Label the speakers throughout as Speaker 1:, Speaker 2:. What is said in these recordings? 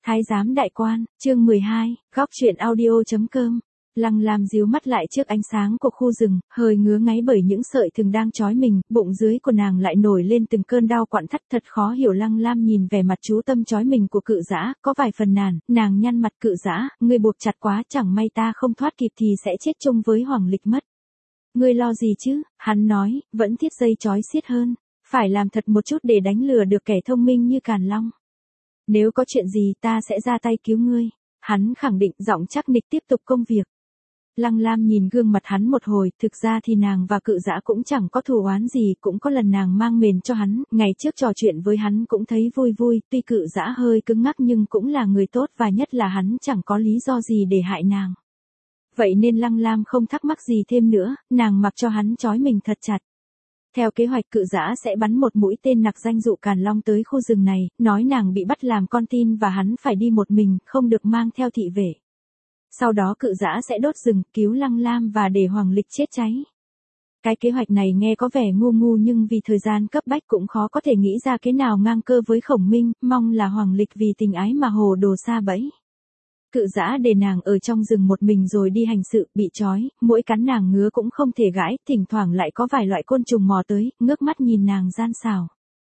Speaker 1: Thái giám đại quan, chương 12, góc truyện audio.com. Lăng Lam díu mắt lại trước ánh sáng của khu rừng, hơi ngứa ngáy bởi những sợi thừng đang trói mình, bụng dưới của nàng lại nổi lên từng cơn đau quặn thắt thật khó hiểu. Lăng Lam nhìn vẻ mặt chú tâm trói mình của Cự Dã, có vài phần nản, nàng nhăn mặt. Cự Dã, ngươi buộc chặt quá, chẳng may ta không thoát kịp thì sẽ chết chung với Hoàng Lịch mất. Ngươi lo gì chứ, hắn nói, vẫn thiết dây trói xiết hơn, phải làm thật một chút để đánh lừa được kẻ thông minh như Càn Long. Nếu có chuyện gì ta sẽ ra tay cứu ngươi, hắn khẳng định, giọng chắc nịch tiếp tục công việc. Lăng Lam nhìn gương mặt hắn một hồi, thực ra thì nàng và Cự Dã cũng chẳng có thù oán gì, cũng có lần nàng mang mền cho hắn, ngày trước trò chuyện với hắn cũng thấy vui vui, tuy Cự Dã hơi cứng ngắc nhưng cũng là người tốt và nhất là hắn chẳng có lý do gì để hại nàng. Vậy nên Lăng Lam không thắc mắc gì thêm nữa, nàng mặc cho hắn trói mình thật chặt. Theo kế hoạch Cự Dã sẽ bắn một mũi tên nặc danh dụ Càn Long tới khu rừng này, nói nàng bị bắt làm con tin và hắn phải đi một mình, không được mang theo thị vệ. Sau đó Cự Dã sẽ đốt rừng, cứu Lăng Lam và để Hoàng Lịch chết cháy. Cái kế hoạch này nghe có vẻ ngu ngu nhưng vì thời gian cấp bách cũng khó có thể nghĩ ra cái nào ngang cơ với Khổng Minh, mong là Hoàng Lịch vì tình ái mà hồ đồ sa bẫy. Cự Dã để nàng ở trong rừng một mình rồi đi hành sự, bị trói, muỗi cắn nàng ngứa cũng không thể gãi, thỉnh thoảng lại có vài loại côn trùng mò tới, ngước mắt nhìn nàng gian xảo.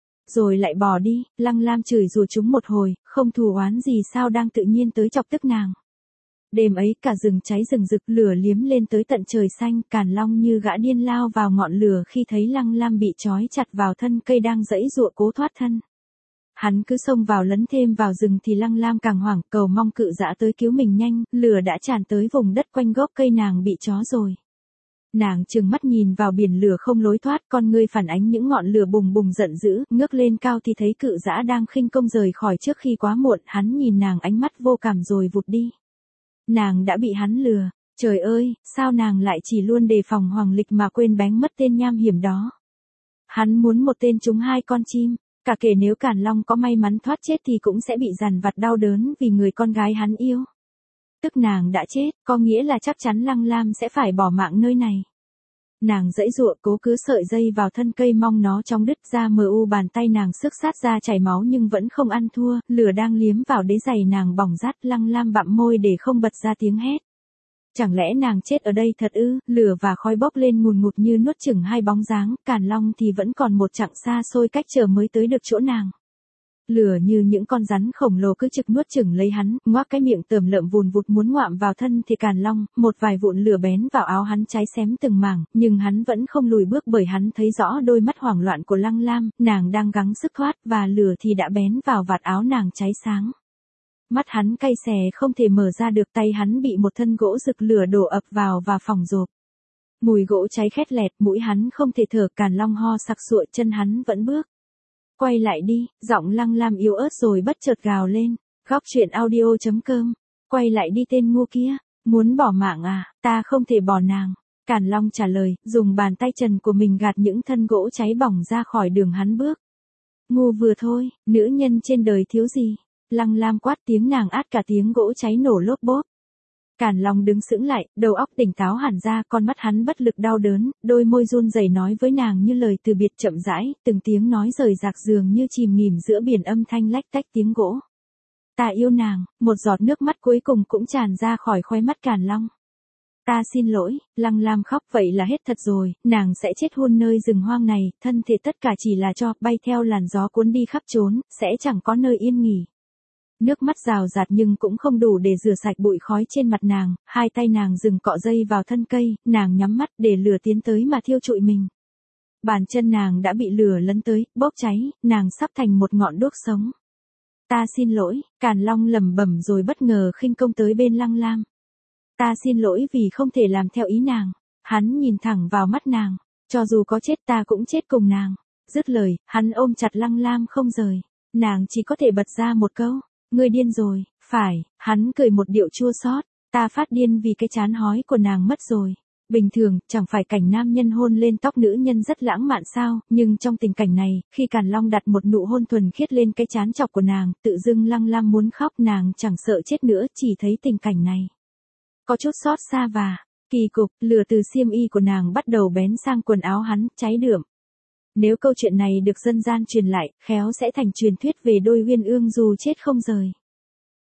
Speaker 1: Rồi lại bỏ đi, Lăng Lam chửi rủa chúng một hồi, không thù oán gì sao đang tự nhiên tới chọc tức nàng. Đêm ấy cả rừng cháy rừng rực, lửa liếm lên tới tận trời xanh, Càn Long như gã điên lao vào ngọn lửa khi thấy Lăng Lam bị trói chặt vào thân cây đang giãy giụa cố thoát thân. Hắn cứ xông vào lấn thêm vào rừng thì Lăng Lam càng hoảng, cầu mong Cự Dã tới cứu mình nhanh, lửa đã tràn tới vùng đất quanh gốc cây nàng bị trói rồi. Nàng trừng mắt nhìn vào biển lửa không lối thoát, con ngươi phản ánh những ngọn lửa bùng bùng giận dữ, ngước lên cao thì thấy Cự Dã đang khinh công rời khỏi trước khi quá muộn, hắn nhìn nàng ánh mắt vô cảm rồi vụt đi. Nàng đã bị hắn lừa, trời ơi, sao nàng lại chỉ luôn đề phòng Hoàng Lịch mà quên bén mất tên nham hiểm đó. Hắn muốn một tên trúng hai con chim. Cả kể nếu Càn Long có may mắn thoát chết thì cũng sẽ bị dằn vặt đau đớn vì người con gái hắn yêu. Tức nàng đã chết, có nghĩa là chắc chắn Lăng Lam sẽ phải bỏ mạng nơi này. Nàng giãy giụa cố cứ sợi dây vào thân cây mong nó trong đứt ra, bàn tay nàng xước sát ra chảy máu nhưng vẫn không ăn thua, lửa đang liếm vào đế giày nàng bỏng rát. Lăng Lam bặm môi để không bật ra tiếng hét. Chẳng lẽ nàng chết ở đây thật ư? Lửa và khói bốc lên ngùn ngụt như nuốt chửng hai bóng dáng, Càn Long thì vẫn còn một chặng xa xôi cách chờ mới tới được chỗ nàng. Lửa như những con rắn khổng lồ cứ trực nuốt chửng lấy hắn, ngoác cái miệng tởm lợm vùn vụt muốn ngoạm vào thân thì Càn Long, một vài vụn lửa bén vào áo hắn cháy xém từng mảng, nhưng hắn vẫn không lùi bước bởi hắn thấy rõ đôi mắt hoảng loạn của Lăng Lam, nàng đang gắng sức thoát và lửa thì đã bén vào vạt áo nàng cháy sáng. Mắt hắn cay xè không thể mở ra được, tay hắn bị một thân gỗ rực lửa đổ ập vào và phỏng rộp. Mùi gỗ cháy khét lẹt, mũi hắn không thể thở, Càn Long ho sặc sụa, chân hắn vẫn bước. Quay lại đi, giọng Lăng Lam yếu ớt rồi bất chợt gào lên, góc truyện audio.com, quay lại đi tên ngu kia, muốn bỏ mạng à, ta không thể bỏ nàng. Càn Long trả lời, dùng bàn tay trần của mình gạt những thân gỗ cháy bỏng ra khỏi đường hắn bước. Ngu vừa thôi, nữ nhân trên đời thiếu gì. Lăng Lam quát, tiếng nàng át cả tiếng gỗ cháy nổ lốp bốp. Càn Long đứng sững lại, đầu óc tỉnh táo hẳn ra, con mắt hắn bất lực đau đớn, đôi môi run rẩy nói với nàng như lời từ biệt chậm rãi, từng tiếng nói rời rạc dường như chìm nghỉm giữa biển âm thanh lách tách tiếng gỗ. Ta yêu nàng, một giọt nước mắt cuối cùng cũng tràn ra khỏi khóe mắt Càn Long. Ta xin lỗi, Lăng Lam khóc, vậy là hết thật rồi, nàng sẽ chết hun nơi rừng hoang này, thân thể tất cả chỉ là tro, bay theo làn gió cuốn đi khắp chốn, sẽ chẳng có nơi yên nghỉ. Nước mắt rào rạt nhưng cũng không đủ để rửa sạch bụi khói trên mặt nàng, hai tay nàng dừng cọ dây vào thân cây, nàng nhắm mắt để lửa tiến tới mà thiêu trụi mình. Bàn chân nàng đã bị lửa lấn tới, bốc cháy, nàng sắp thành một ngọn đuốc sống. Ta xin lỗi, Càn Long lẩm bẩm rồi bất ngờ khinh công tới bên Lăng Lam. Ta xin lỗi vì không thể làm theo ý nàng. Hắn nhìn thẳng vào mắt nàng, cho dù có chết ta cũng chết cùng nàng. Dứt lời, hắn ôm chặt Lăng Lam không rời. Nàng chỉ có thể bật ra một câu. Ngươi điên rồi, phải, hắn cười một điệu chua xót, ta phát điên vì cái chán hói của nàng mất rồi. Bình thường, chẳng phải cảnh nam nhân hôn lên tóc nữ nhân rất lãng mạn sao, nhưng trong tình cảnh này, khi Càn Long đặt một nụ hôn thuần khiết lên cái chán chọc của nàng, tự dưng Lăng Lam muốn khóc, nàng chẳng sợ chết nữa, chỉ thấy tình cảnh này có chút xót xa và kỳ cục, lửa từ xiêm y của nàng bắt đầu bén sang quần áo hắn, cháy đượm. Nếu câu chuyện này được dân gian truyền lại, khéo sẽ thành truyền thuyết về đôi uyên ương dù chết không rời.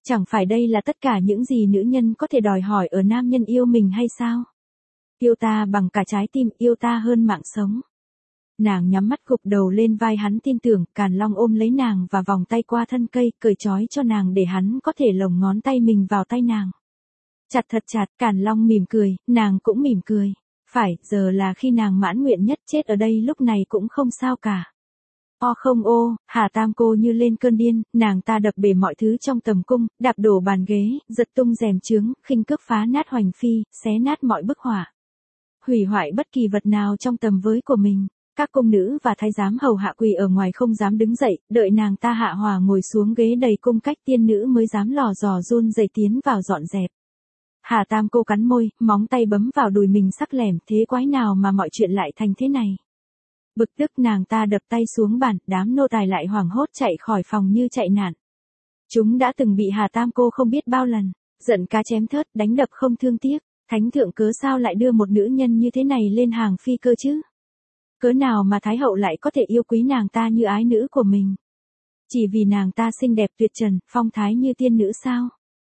Speaker 1: Chẳng phải đây là tất cả những gì nữ nhân có thể đòi hỏi ở nam nhân yêu mình hay sao? Yêu ta bằng cả trái tim, yêu ta hơn mạng sống. Nàng nhắm mắt gục đầu lên vai hắn tin tưởng, Càn Long ôm lấy nàng và vòng tay qua thân cây, cởi trói cho nàng để hắn có thể lồng ngón tay mình vào tay nàng. Chặt thật chặt, Càn Long mỉm cười, nàng cũng mỉm cười. Phải, giờ là khi nàng mãn nguyện nhất, chết ở đây lúc này cũng không sao cả. O không ô, Hà Tam Cô như lên cơn điên, nàng ta đập bể mọi thứ trong tầm cung, đạp đổ bàn ghế, giật tung rèm chướng, khinh cước phá nát hoành phi, xé nát mọi bức họa. Hủy hoại bất kỳ vật nào trong tầm với của mình. Các cung nữ và thái giám hầu hạ quỳ ở ngoài không dám đứng dậy, đợi nàng ta hạ hòa ngồi xuống ghế đầy cung cách tiên nữ mới dám lò dò run rẩy tiến vào dọn dẹp. Hà Tam Cô cắn môi, móng tay bấm vào đùi mình sắc lẻm, thế quái nào mà mọi chuyện lại thành thế này. Bực tức nàng ta đập tay xuống bàn, đám nô tài lại hoảng hốt chạy khỏi phòng như chạy nạn. Chúng đã từng bị Hà Tam Cô không biết bao lần, giận cá chém thớt, đánh đập không thương tiếc, thánh thượng cớ sao lại đưa một nữ nhân như thế này lên hàng phi cơ chứ? Cớ nào mà Thái hậu lại có thể yêu quý nàng ta như ái nữ của mình? Chỉ vì nàng ta xinh đẹp tuyệt trần, phong thái như tiên nữ sao?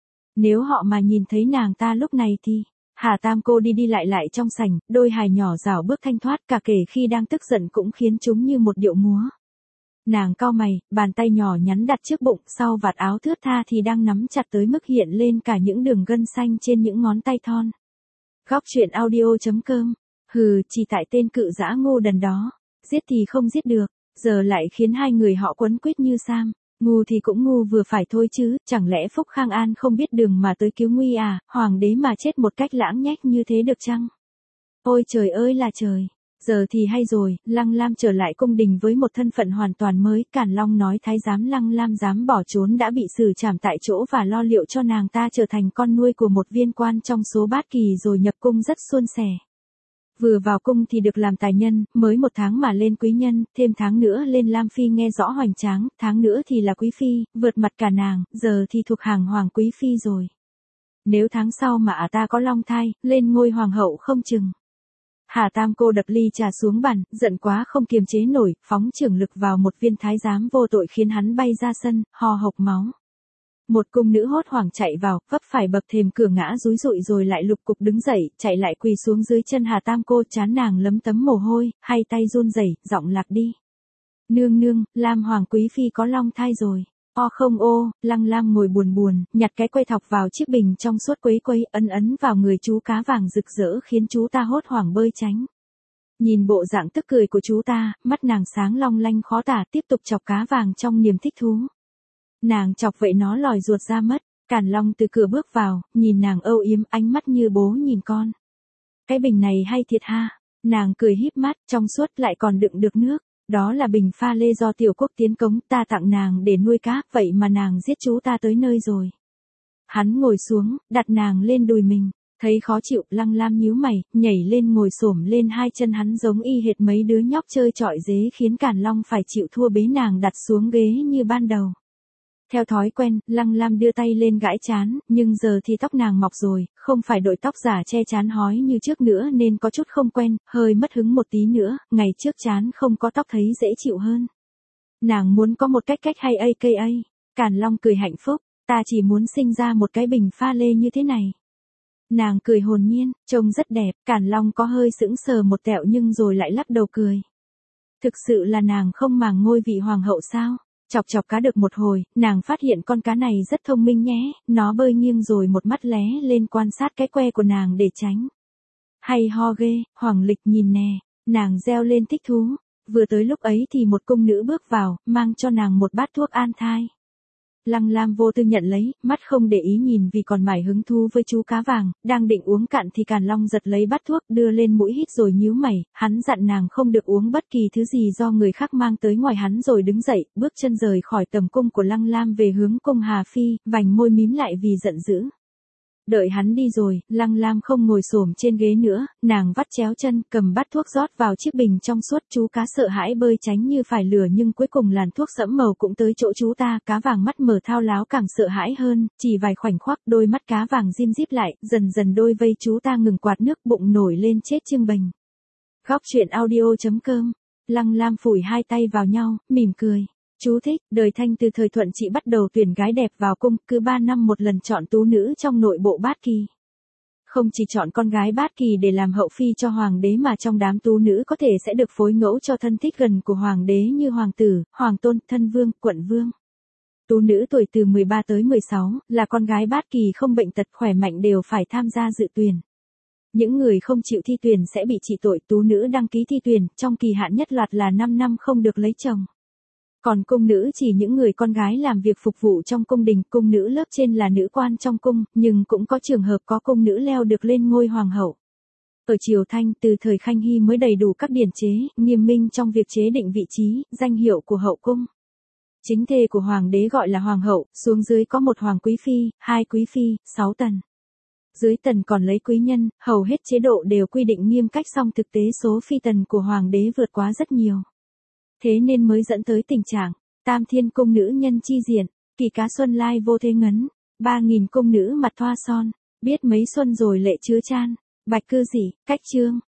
Speaker 1: Nếu họ mà nhìn thấy nàng ta lúc này thì... Hà Tam Cô đi đi lại lại trong sảnh, đôi hài nhỏ rảo bước thanh thoát, cả kể khi đang tức giận cũng khiến chúng như một điệu múa. Nàng cau mày, bàn tay nhỏ nhắn đặt trước bụng, sau vạt áo thướt tha thì đang nắm chặt tới mức hiện lên cả những đường gân xanh trên những ngón tay thon. Góc truyện audio.com. Hừ, chỉ tại tên cự dã ngu đần đó, giết thì không giết được, giờ lại khiến hai người họ quấn quýt như sam. Ngu thì cũng ngu vừa phải thôi chứ, chẳng lẽ Phúc Khang An không biết đường mà tới cứu nguy à, hoàng đế mà chết một cách lãng nhách như thế được chăng? Ôi trời ơi là trời, giờ thì hay rồi, Lăng Lam trở lại cung đình với một thân phận hoàn toàn mới, Càn Long nói thái giám Lăng Lam dám bỏ trốn đã bị xử trảm tại chỗ và lo liệu cho nàng ta trở thành con nuôi của một viên quan trong số bát kỳ rồi nhập cung rất suôn sẻ. Vừa vào cung thì được làm tài nhân, mới 1 tháng mà lên quý nhân, thêm tháng nữa lên Lam Phi nghe rõ hoành tráng, tháng nữa thì là quý phi, vượt mặt cả nàng, giờ thì thuộc hàng hoàng quý phi rồi. Nếu tháng sau mà ta có long thai, lên ngôi hoàng hậu không chừng. Hà Tam Cô đập ly trà xuống bàn, giận quá không kiềm chế nổi, phóng trưởng lực vào một viên thái giám vô tội khiến hắn bay ra sân, ho hộc máu. Một cung nữ hốt hoảng chạy vào, vấp phải bậc thềm cửa ngã rúi rụi rồi lại lục cục đứng dậy, chạy lại quỳ xuống dưới chân Hà Tam Cô, trán nàng lấm tấm mồ hôi, hai tay run rẩy, giọng lạc đi. Nương nương, Lam hoàng quý phi có long thai rồi. O không ô, Lăng Lam ngồi buồn buồn, nhặt cái que thọc vào chiếc bình trong suốt quấy quấy, ấn vào người chú cá vàng rực rỡ khiến chú ta hốt hoảng bơi tránh. Nhìn bộ dạng tức cười của chú ta, mắt nàng sáng long lanh khó tả, tiếp tục chọc cá vàng trong niềm thích thú. Nàng chọc vậy nó lòi ruột ra mất, Càn Long từ cửa bước vào, nhìn nàng âu yếm, ánh mắt như bố nhìn con. Cái bình này hay thiệt ha, nàng cười híp mắt, trong suốt lại còn đựng được nước, đó là bình pha lê do tiểu quốc tiến cống ta tặng nàng để nuôi cá, vậy mà nàng giết chú ta tới nơi rồi. Hắn ngồi xuống, đặt nàng lên đùi mình, thấy khó chịu, Lăng Lam nhíu mày, nhảy lên ngồi xổm lên hai chân hắn giống y hệt mấy đứa nhóc chơi chọi dế khiến Càn Long phải chịu thua bế nàng đặt xuống ghế như ban đầu. Theo thói quen, Lăng Lam đưa tay lên gãi trán, nhưng giờ thì tóc nàng mọc rồi, không phải đội tóc giả che trán hói như trước nữa nên có chút không quen, hơi mất hứng một tí nữa, ngày trước trán không có tóc thấy dễ chịu hơn. Nàng muốn có một cách hay aka. Càn Long cười hạnh phúc, ta chỉ muốn sinh ra một cái bình pha lê như thế này. Nàng cười hồn nhiên, trông rất đẹp, Càn Long có hơi sững sờ một tẹo nhưng rồi lại lắc đầu cười. Thực sự là nàng không màng ngôi vị hoàng hậu sao? Chọc cá được một hồi, nàng phát hiện con cá này rất thông minh nhé, nó bơi nghiêng rồi một mắt lé lên quan sát cái que của nàng để tránh. Hay ho ghê, Hoàng Lịch nhìn nè, nàng reo lên thích thú, vừa tới lúc ấy thì một cung nữ bước vào, mang cho nàng một bát thuốc an thai. Lăng Lam vô tư nhận lấy, mắt không để ý nhìn vì còn mải hứng thú với chú cá vàng, đang định uống cạn thì Càn Long giật lấy bát thuốc đưa lên mũi hít rồi nhíu mày, hắn dặn nàng không được uống bất kỳ thứ gì do người khác mang tới ngoài hắn rồi đứng dậy, bước chân rời khỏi tầm cung của Lăng Lam về hướng cung Hà Phi, vành môi mím lại vì giận dữ. Đợi hắn đi rồi, Lăng Lam không ngồi xổm trên ghế nữa, nàng vắt chéo chân, cầm bát thuốc rót vào chiếc bình trong suốt, chú cá sợ hãi bơi tránh như phải lửa nhưng cuối cùng làn thuốc sẫm màu cũng tới chỗ chú ta, cá vàng mắt mở thao láo càng sợ hãi hơn, chỉ vài khoảnh khắc đôi mắt cá vàng dim díp lại, dần dần đôi vây chú ta ngừng quạt nước bụng nổi lên chết trưng bềnh. Góc truyện audio.com, Lăng Lam phủi hai tay vào nhau, mỉm cười. Chú thích, đời Thanh từ thời Thuận Trị bắt đầu tuyển gái đẹp vào cung, cứ 3 năm một lần chọn tú nữ trong nội bộ Bát Kỳ. Không chỉ chọn con gái Bát Kỳ để làm hậu phi cho hoàng đế mà trong đám tú nữ có thể sẽ được phối ngẫu cho thân thích gần của hoàng đế như hoàng tử, hoàng tôn, thân vương, quận vương. Tú nữ tuổi từ 13 tới 16, là con gái Bát Kỳ không bệnh tật khỏe mạnh đều phải tham gia dự tuyển. Những người không chịu thi tuyển sẽ bị trị tội. Tú nữ đăng ký thi tuyển, trong kỳ hạn nhất loạt là 5 năm không được lấy chồng. Còn cung nữ chỉ những người con gái làm việc phục vụ trong cung đình, cung nữ lớp trên là nữ quan trong cung, nhưng cũng có trường hợp có cung nữ leo được lên ngôi hoàng hậu. Ở triều Thanh từ thời Khanh Hy mới đầy đủ các điển chế, nghiêm minh trong việc chế định vị trí, danh hiệu của hậu cung. Chính thê của hoàng đế gọi là hoàng hậu, xuống dưới có một hoàng quý phi, 2 quý phi, 6 tần. Dưới tần còn lấy quý nhân, hầu hết chế độ đều quy định nghiêm cách song thực tế số phi tần của hoàng đế vượt quá rất nhiều. Thế nên mới dẫn tới tình trạng, tam thiên cung nữ nhân chi diện, kỳ cá xuân lai vô thế ngấn, 3.000 cung nữ mặt thoa son, biết mấy xuân rồi lệ chứa chan, bạch cư dị, cách trương.